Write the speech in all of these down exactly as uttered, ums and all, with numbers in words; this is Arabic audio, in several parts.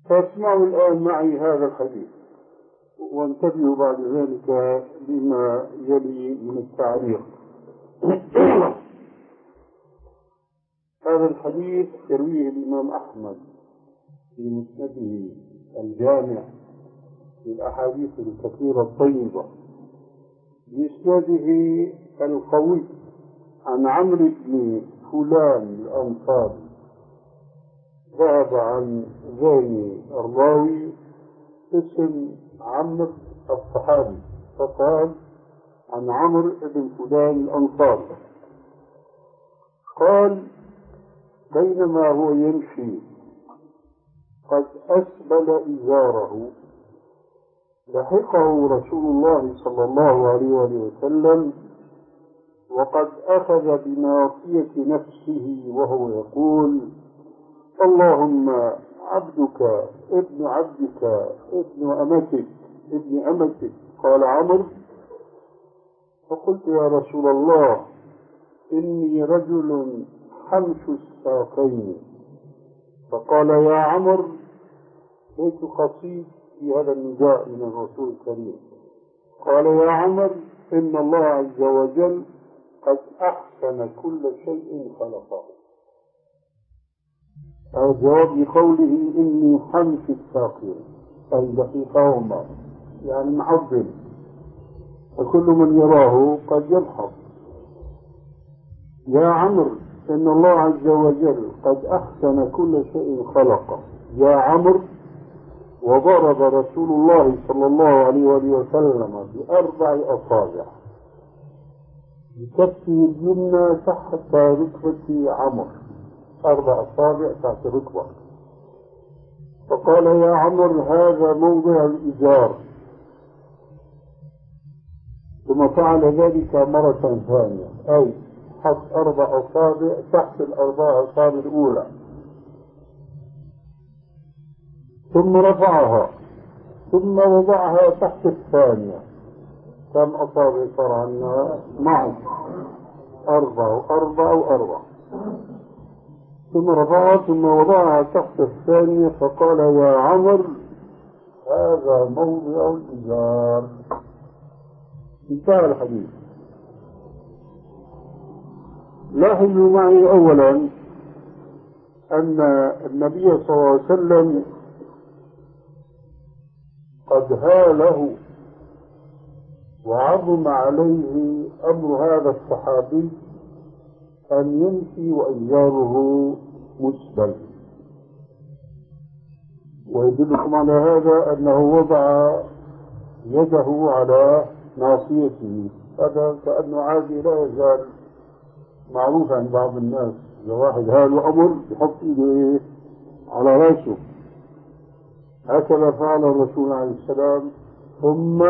فاسمعوا الآن معي هذا الحديث، وانتبهوا بعد ذلك لما يلي من التعليق. هذا الحديث يرويه الإمام أحمد في مسنده الجامع للأحاديث الكثيرة الطيبة بإسناده القوي عن عمرو بن فلان الأنصاري. ذهب عن ذي الراوي اسم عمرو الصحابي فقال عن عمرو بن فلان الأنصاري قال: بينما هو يمشي قد أسبل إزاره لحقه رسول الله صلى الله عليه وسلم وقد أخذ بناصية نفسه وهو يقول: اللهم عبدك ابن عبدك ابن أمتك ابن أمتك. قال عمرو: فقلت يا رسول الله إني رجل حمش الساقين. فقال: يا عمرو بيت قصيد في هذا النداء من الرسول الكريم. قال: يا عمرو إن الله عز وجل قد أحسن كل شيء خلقه. الجواب لقوله إني حمش الساقين أي دقيقهما، يعني معظم، وكل من يراه قد يلحظ. يا عمرو إن الله عز وجل قد أحسن كل شيء خلقه. يا عمرو. وضرب رسول الله صلى الله عليه وسلم بأربع أصابع بكفه اليمنى تحت ركبة عمرو، أربع أصابع تحت ركبة، فقال: يا عمرو هذا موضع الإزار. ثم فعل ذلك مرة ثانية، أي حط أربع أصابع تحت الأربع أصابع الأولى، ثم رفعها ثم وضعها تحت الثانية. كم أصابع صار عنا معه؟ أربع وأربع وأربع. ثم رفعها ثم وضعها تحت الثانية فقال: يا عمرو هذا موضع الإزار. انتهى الحديث. لاحظوا معي أولا أن النبي صلى الله عليه وسلم قد هاله وعظم عليه أمر هذا الصحابي أن يمشي وإزاره مسبل، ويدلكم على هذا أنه وضع يده على ناصيته. هذا كأنه عادي لا يزال معروف عند بعض الناس، إذا واحد هاله أمر يحط إيده على رأسه. هكذا فعل الرسول عليه السلام، ثم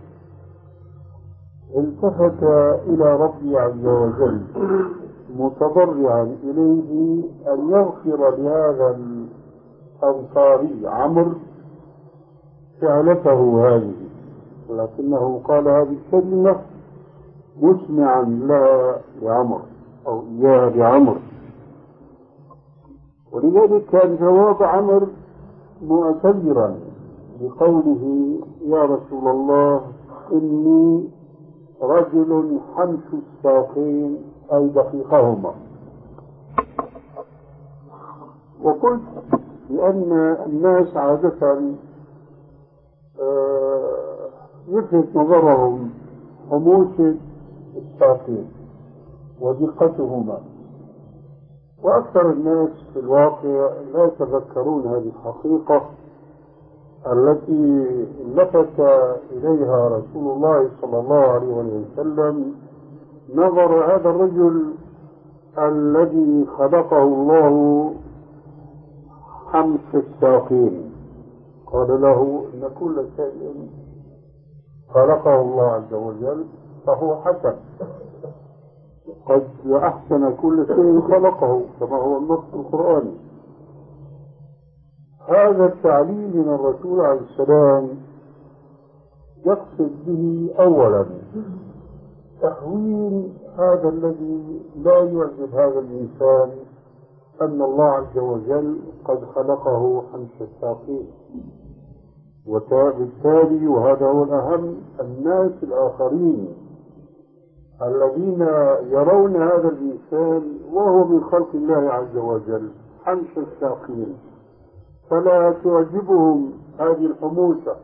التفت إلى ربي عز وجل متضرعا إليه أن يغفر لهذا الأنصاري عمرو فعلته هذه، ولكنه قال هذه الكلمة مسمعا لها لعمرو أو إياها لعمرو، ولذلك كان جواب عمرو معتذرا بقوله: يا رسول الله إني رجل حمش الساقين أي دقيقهما. وقلت لأن الناس عادة يلفت نظرهم حموشة الساقين ودقتهما، وأكثر الناس في الواقع لا يتذكرون هذه الحقيقة التي لفت إليها رسول الله صلى الله عليه وسلم نظر هذا الرجل الذي خلقه الله حمش الساقين. قال له: إن كل شيء خلقه الله عز وجل فهو حسن، قد أحسن كل شيء خلقه كما هو النص القرآني. هذا التعليل من الرسول عليه السلام يقصد به أولا تحويل هذا الذي لا يعجب هذا الإنسان أن الله عز وجل قد خلقه حمش الساقين، وبالتالي وهذا هو الأهم، الناس الآخرين الذين يرون هذا الإنسان وهو من خلق الله عز وجل حمش الساقين فلا تعجبهم هذه الحموشة،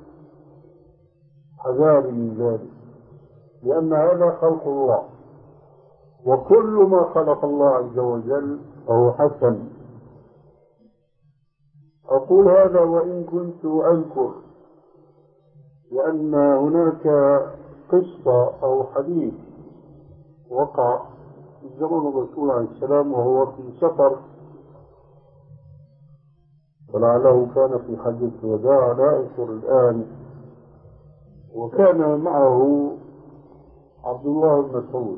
حذار من ذلك، لأن هذا خلق الله، وكل ما خلق الله عز وجل فهو حسن. أقول هذا وإن كنت أذكر لأن هناك قصة أو حديث وقع في زمن الرسول عليه السلام وهو في سفر، ولعله كان في حجة الوداع لا أذكر الآن، وكان معه عبد الله بن مسعود،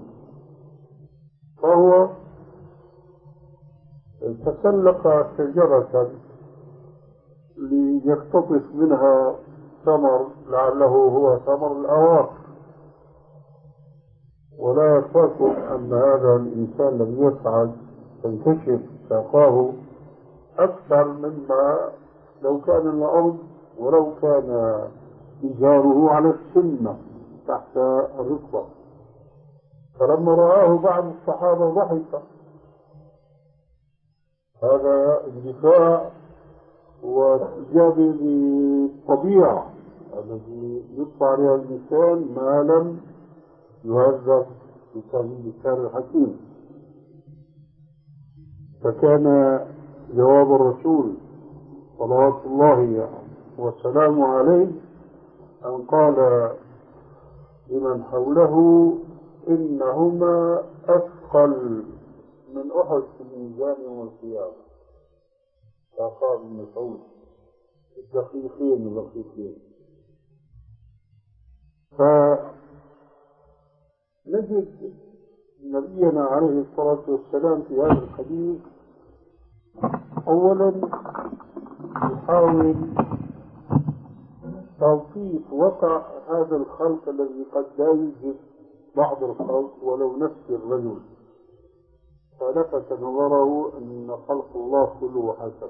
فهو تسلق شجرة ليقتطف منها ثمر لعله هو ثمر الأواق، ولا يخافكم أن هذا الإنسان لم يسعد تنكشف ساقاه أكثر مما لو كان الأرض ولو كان إزاره على السنة تحت الركبة. فلما رآه بعض الصحابة ضحك، هذا اندفاع واستجابة للطبيعة الذي يطلع عليها الإنسان ما لم يهذب بكان الحكيم. فكان جواب الرسول صلوات الله وسلامه عليه أن قال لمن حوله إنهما أثقل من أحد في الميزان يوم القيامة. فقال ابن مسعود الدقيقين الدقيقين. فنجد نبينا عليه الصلاة والسلام في هذا الحديث أولا يحاول توصيف وقع هذا الخلق الذي قد لا يوجد بعض الخلق ولو نفس الرجل، فلفت نظره أن خلق الله كله حسن،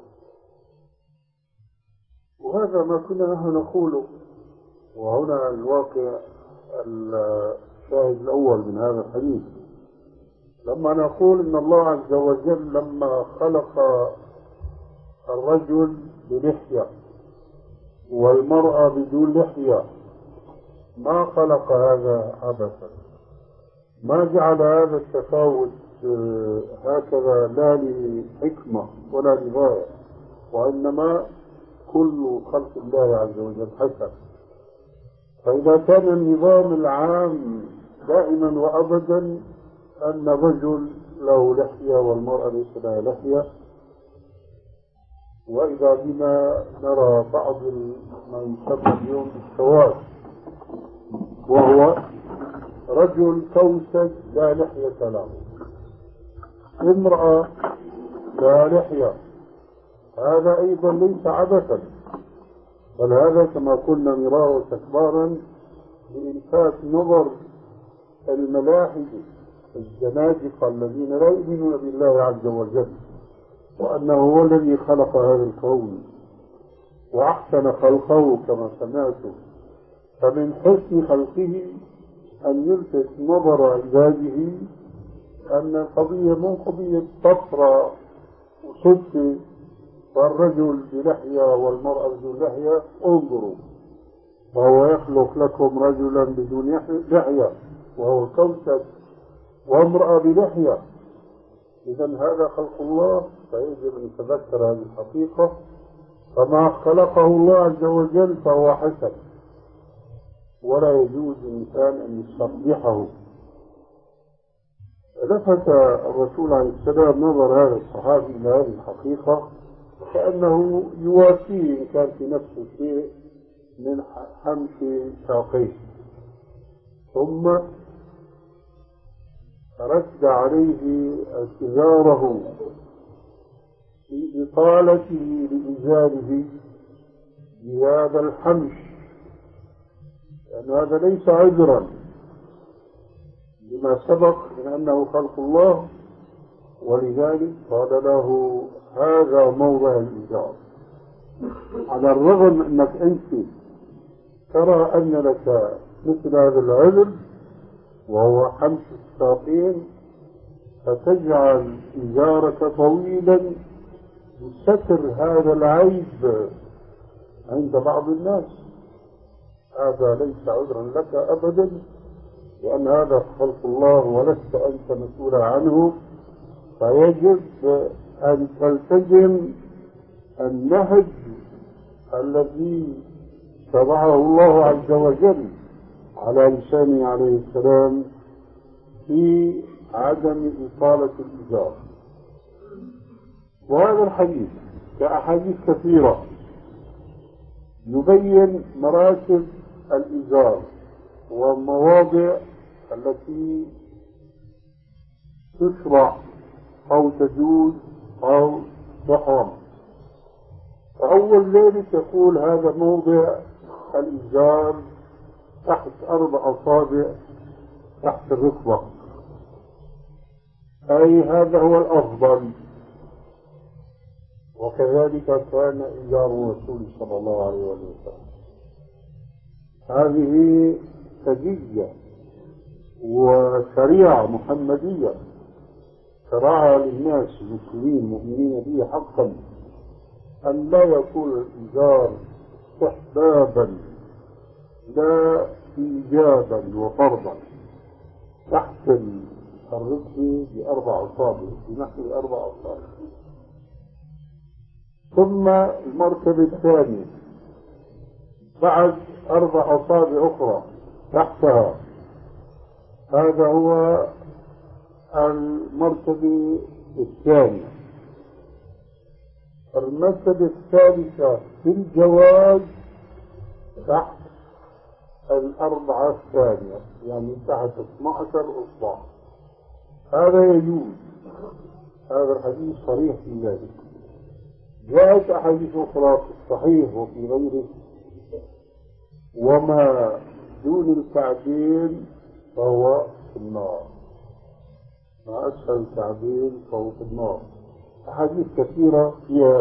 وهذا ما كنا نحن نقوله. وهنا الواقع الشاهد الأول من هذا الحديث، لما نقول إن الله عز وجل لما خلق الرجل بلحية والمرأة بدون لحية ما خلق هذا عبثا، ما جعل هذا التفاوت هكذا لا لحكمة ولا لغاية، وإنما كل خلق الله عز وجل حسن. فإذا كان النظام العام دائما وأبدا أن الرجل له لحية والمرأة ليس لها لحية، وإذا بنا نرى بعض ما يسمى اليوم بالسواد، وهو رجل كوسج لا لحية له، امرأة لا لحية، هذا أيضا ليس عبثا، بل هذا كما قلنا مرارا وتكرارا لإلفات نظر الملاحدة الزنادقة الذين لا يؤمنون بالله عز وجل وأنه هو الذي خلق هذا الكون وأحسن خلقه كما سمعتم. فمن حسن خلقه أن يلفت نظر عباده أن القضية مو قضية طفرة وصدفة، فالرجل بلحية والمرأة بدون لحية، انظروا وهو يخلق لكم رجلا بدون لحية وهو كوكب، وامرأة بلحية. إذا هذا خلق الله، فيجب أن نتذكر هذه الحقيقة، فما خلقه الله عز وجل فهو حسن، ولا يجوز للإنسان أن يستقبحه. لفت الرسول عليه السلام نظر هذا الصحابي إلى هذه الحقيقة كأنه يواسيه إن كان في نفس الشيء من حمش ساقيه، ثم رد عليه اعتذاره في إطالته لإزاله بهذا الحمش، لأن هذا ليس عذرا لما سبق من أنه خلق الله، ولذلك قال له هذا موضع الإزار، على الرغم أنك أنت ترى أن لك مثل هذا العذر وهو حمس الساقين، فتجعل إزارك طويلا لستر هذا العيب عند بعض الناس. هذا ليس عذرا لك أبدا، لأن هذا خلق الله ولست أنت مسؤولا عنه، فيجب أن تلتزم النهج الذي شرعه الله عز وجل على لسانه عليه السلام في عدم إطالة الإزار. وهذا الحديث كأحاديث كثيرة يبين مراتب الإزار والمواضع التي تشرع أو تجوز أو تحرم. فأول ذلك يقول هذا موضع الإزار تحت أربع أصابع تحت الركبة، أي هذا هو الأفضل، وكذلك كان إزار الرسول صلى الله عليه وسلم. هذه سجية وشريعة محمدية شرعها للناس المسلمين المؤمنين به حقا، أن لا يكون الإزار استحبابا لا إيجابا وفرضا، تحت الركبة بأربع أصابع بنحو أربع أصابع. ثم المرتبة الثانية بعد أربع أصابع أخرى تحتها، هذا هو المرتبة الثانية. المرتبة الثالثة في الجواز تحت الأربعة الثانية، يعني تحت اثني عشر إصبع، هذا يجوز. هذا الحديث صريح في ذلك. جاءت أحاديث أخرى في الصحيح وفي غيره: وما دون الكعبين فهو في النار، ما أسفل الكعبين فهو في النار. أحاديث كثيرة فيها